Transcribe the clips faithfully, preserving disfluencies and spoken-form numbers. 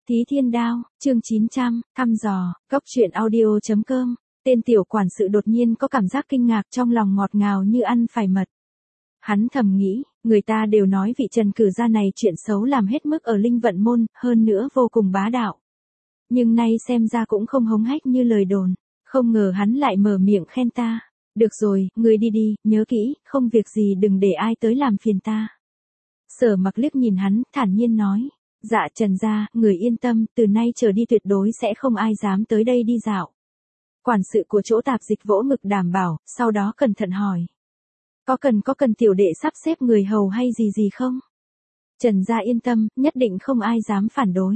Thí Thiên Đao, chương chín trăm, thăm dò, góc truyện audio.com, tên tiểu quản sự đột nhiên có cảm giác kinh ngạc trong lòng ngọt ngào như ăn phải mật. Hắn thầm nghĩ, người ta đều nói vị Trần cử gia này chuyện xấu làm hết mức ở Linh Vận Môn, hơn nữa vô cùng bá đạo. Nhưng nay xem ra cũng không hống hách như lời đồn, không ngờ hắn lại mở miệng khen ta. Được rồi, ngươi đi đi, nhớ kỹ, không việc gì đừng để ai tới làm phiền ta. Sở Mặc liếc nhìn hắn, thản nhiên nói. Dạ Trần gia, người yên tâm, từ nay trở đi tuyệt đối sẽ không ai dám tới đây đi dạo. Quản sự của chỗ tạp dịch vỗ ngực đảm bảo, sau đó cẩn thận hỏi. Có cần có cần tiểu đệ sắp xếp người hầu hay gì gì không? Trần gia yên tâm, nhất định không ai dám phản đối.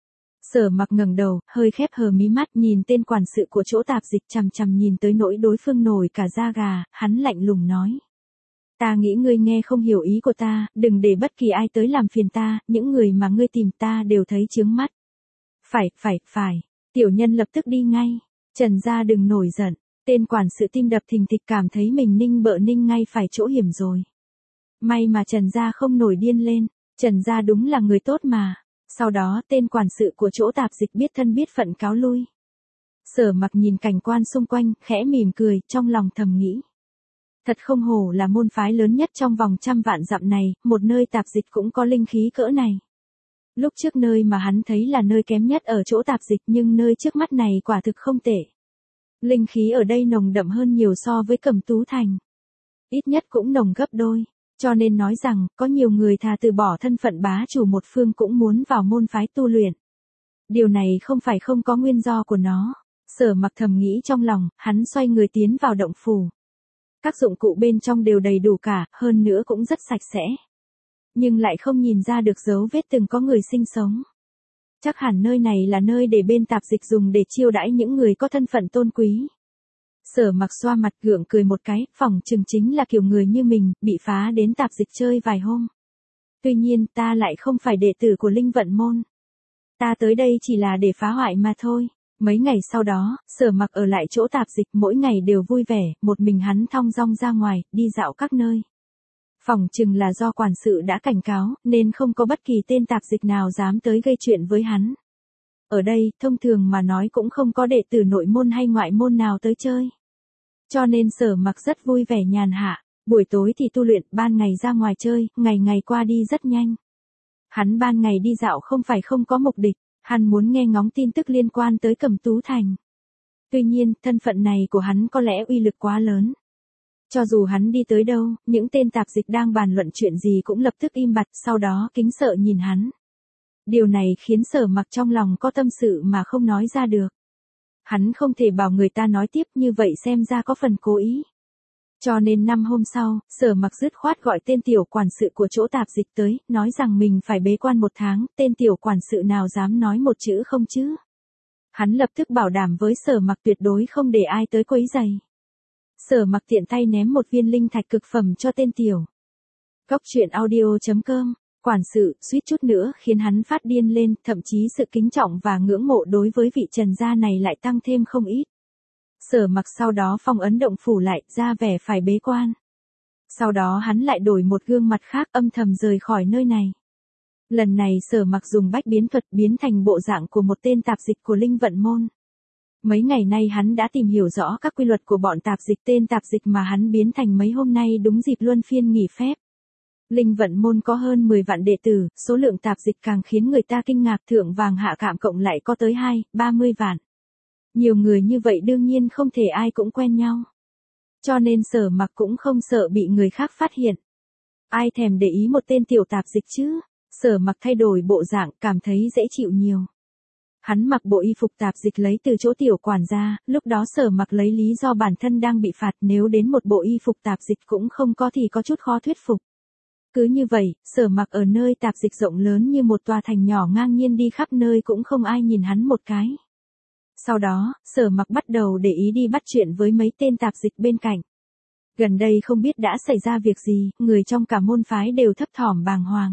Sở Mặc ngẩng đầu, hơi khép hờ mí mắt nhìn tên quản sự của chỗ tạp dịch chằm chằm nhìn tới nỗi đối phương nổi cả da gà, hắn lạnh lùng nói. Ta nghĩ ngươi nghe không hiểu ý của ta, đừng để bất kỳ ai tới làm phiền ta, những người mà ngươi tìm ta đều thấy chướng mắt. Phải, phải, phải, tiểu nhân lập tức đi ngay. Trần gia đừng nổi giận, tên quản sự tim đập thình thịch cảm thấy mình ninh bợ ninh ngay phải chỗ hiểm rồi. May mà Trần gia không nổi điên lên, Trần gia đúng là người tốt mà. Sau đó tên quản sự của chỗ tạp dịch biết thân biết phận cáo lui. Sở Mặc nhìn cảnh quan xung quanh, khẽ mỉm cười, trong lòng thầm nghĩ. Thật không hổ là môn phái lớn nhất trong vòng trăm vạn dặm này, một nơi tạp dịch cũng có linh khí cỡ này. Lúc trước nơi mà hắn thấy là nơi kém nhất ở chỗ tạp dịch nhưng nơi trước mắt này quả thực không tệ. Linh khí ở đây nồng đậm hơn nhiều so với Cẩm Tú Thành. Ít nhất cũng nồng gấp đôi, cho nên nói rằng có nhiều người thà từ bỏ thân phận bá chủ một phương cũng muốn vào môn phái tu luyện. Điều này không phải không có nguyên do của nó. Sở Mặc thầm nghĩ trong lòng, hắn xoay người tiến vào động phủ. Các dụng cụ bên trong đều đầy đủ cả, hơn nữa cũng rất sạch sẽ. Nhưng lại không nhìn ra được dấu vết từng có người sinh sống. Chắc hẳn nơi này là nơi để bên tạp dịch dùng để chiêu đãi những người có thân phận tôn quý. Sở Mặc xoa mặt gượng cười một cái, phỏng chừng chính là kiểu người như mình, bị phá đến tạp dịch chơi vài hôm. Tuy nhiên ta lại không phải đệ tử của Linh Vận Môn. Ta tới đây chỉ là để phá hoại mà thôi. Mấy ngày sau đó, Sở Mặc ở lại chỗ tạp dịch mỗi ngày đều vui vẻ, một mình hắn thong dong ra ngoài, đi dạo các nơi. Phỏng chừng là do quản sự đã cảnh cáo, nên không có bất kỳ tên tạp dịch nào dám tới gây chuyện với hắn. Ở đây, thông thường mà nói cũng không có đệ tử nội môn hay ngoại môn nào tới chơi. Cho nên Sở Mặc rất vui vẻ nhàn hạ, buổi tối thì tu luyện, ban ngày ra ngoài chơi, ngày ngày qua đi rất nhanh. Hắn ban ngày đi dạo không phải không có mục đích. Hắn muốn nghe ngóng tin tức liên quan tới Cẩm Tú Thành. Tuy nhiên, thân phận này của hắn có lẽ uy lực quá lớn. Cho dù hắn đi tới đâu, những tên tạp dịch đang bàn luận chuyện gì cũng lập tức im bặt, sau đó kính sợ nhìn hắn. Điều này khiến Sở Mặc trong lòng có tâm sự mà không nói ra được. Hắn không thể bảo người ta nói tiếp, như vậy xem ra có phần cố ý. Cho nên năm hôm sau, Sở Mặc dứt khoát gọi tên tiểu quản sự của chỗ tạp dịch tới, nói rằng mình phải bế quan một tháng, tên tiểu quản sự nào dám nói một chữ không chứ. Hắn lập tức bảo đảm với Sở Mặc tuyệt đối không để ai tới quấy rầy. Sở Mặc tiện tay ném một viên linh thạch cực phẩm cho tên tiểu. Góc truyện audio.com, quản sự, suýt chút nữa khiến hắn phát điên lên, thậm chí sự kính trọng và ngưỡng mộ đối với vị Trần gia này lại tăng thêm không ít. Sở Mặc sau đó phong ấn động phủ lại, ra vẻ phải bế quan. Sau đó hắn lại đổi một gương mặt khác, âm thầm rời khỏi nơi này. Lần này Sở Mặc dùng bách biến thuật biến thành bộ dạng của một tên tạp dịch của Linh Vận Môn. Mấy ngày nay hắn đã tìm hiểu rõ các quy luật của bọn tạp dịch, tên tạp dịch mà hắn biến thành mấy hôm nay đúng dịp luân phiên nghỉ phép. Linh Vận Môn có hơn mười vạn đệ tử, số lượng tạp dịch càng khiến người ta kinh ngạc, thượng vàng hạ cạm cộng lại có tới hai, ba mươi vạn. Nhiều người như vậy đương nhiên không thể ai cũng quen nhau. Cho nên Sở Mặc cũng không sợ bị người khác phát hiện. Ai thèm để ý một tên tiểu tạp dịch chứ. Sở Mặc thay đổi bộ dạng, cảm thấy dễ chịu nhiều. Hắn mặc bộ y phục tạp dịch lấy từ chỗ tiểu quản gia, lúc đó Sở Mặc lấy lý do bản thân đang bị phạt, nếu đến một bộ y phục tạp dịch cũng không có thì có chút khó thuyết phục. Cứ như vậy, Sở Mặc ở nơi tạp dịch rộng lớn như một tòa thành nhỏ ngang nhiên đi khắp nơi cũng không ai nhìn hắn một cái. Sau đó, Sở Mặc bắt đầu để ý đi bắt chuyện với mấy tên tạp dịch bên cạnh. Gần đây không biết đã xảy ra việc gì, người trong cả môn phái đều thấp thỏm bàng hoàng.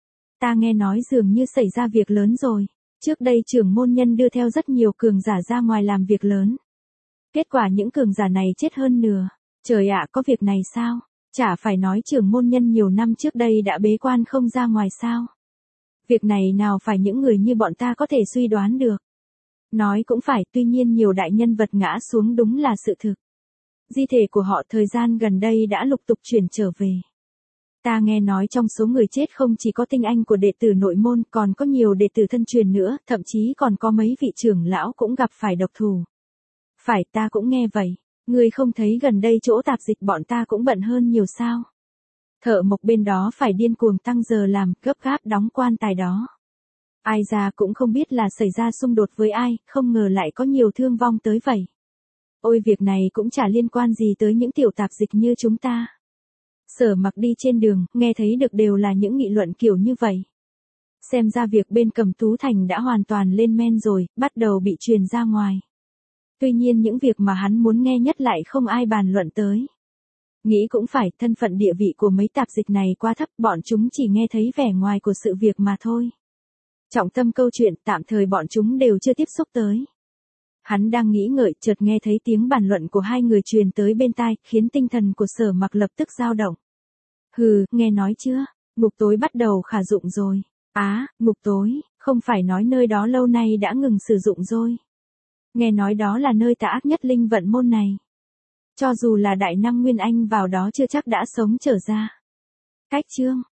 Ta nghe nói dường như xảy ra việc lớn rồi. Trước đây trưởng môn nhân đưa theo rất nhiều cường giả ra ngoài làm việc lớn. Kết quả những cường giả này chết hơn nửa. Trời ạ, có việc này sao? Chả phải nói trưởng môn nhân nhiều năm trước đây đã bế quan không ra ngoài sao? Việc này nào phải những người như bọn ta có thể suy đoán được. Nói cũng phải, tuy nhiên nhiều đại nhân vật ngã xuống đúng là sự thực. Di thể của họ thời gian gần đây đã lục tục chuyển trở về. Ta nghe nói trong số người chết không chỉ có tinh anh của đệ tử nội môn, còn có nhiều đệ tử thân truyền nữa, thậm chí còn có mấy vị trưởng lão cũng gặp phải độc thủ. Phải, ta cũng nghe vậy. Ngươi không thấy gần đây chỗ tạp dịch bọn ta cũng bận hơn nhiều sao? Thợ mộc bên đó phải điên cuồng tăng giờ làm, gấp gáp đóng quan tài đó. Ai ra cũng không biết là xảy ra xung đột với ai, không ngờ lại có nhiều thương vong tới vậy. Ôi việc này cũng chả liên quan gì tới những tiểu tạp dịch như chúng ta. Sở Mặc đi trên đường, nghe thấy được đều là những nghị luận kiểu như vậy. Xem ra việc bên Cẩm Tú Thành đã hoàn toàn lên men rồi, bắt đầu bị truyền ra ngoài. Tuy nhiên những việc mà hắn muốn nghe nhất lại không ai bàn luận tới. Nghĩ cũng phải, thân phận địa vị của mấy tạp dịch này quá thấp, bọn chúng chỉ nghe thấy vẻ ngoài của sự việc mà thôi. Trọng tâm câu chuyện tạm thời bọn chúng đều chưa tiếp xúc tới. Hắn đang nghĩ ngợi, chợt nghe thấy tiếng bàn luận của hai người truyền tới bên tai, khiến tinh thần của Sở Mặc lập tức dao động. Hừ, nghe nói chưa, ngục tối bắt đầu khả dụng rồi. Á, à, ngục tối, không phải nói nơi đó lâu nay đã ngừng sử dụng rồi. Nghe nói đó là nơi tà ác nhất linh vận môn này. Cho dù là đại năng Nguyên Anh vào đó chưa chắc đã sống trở ra. Cách chương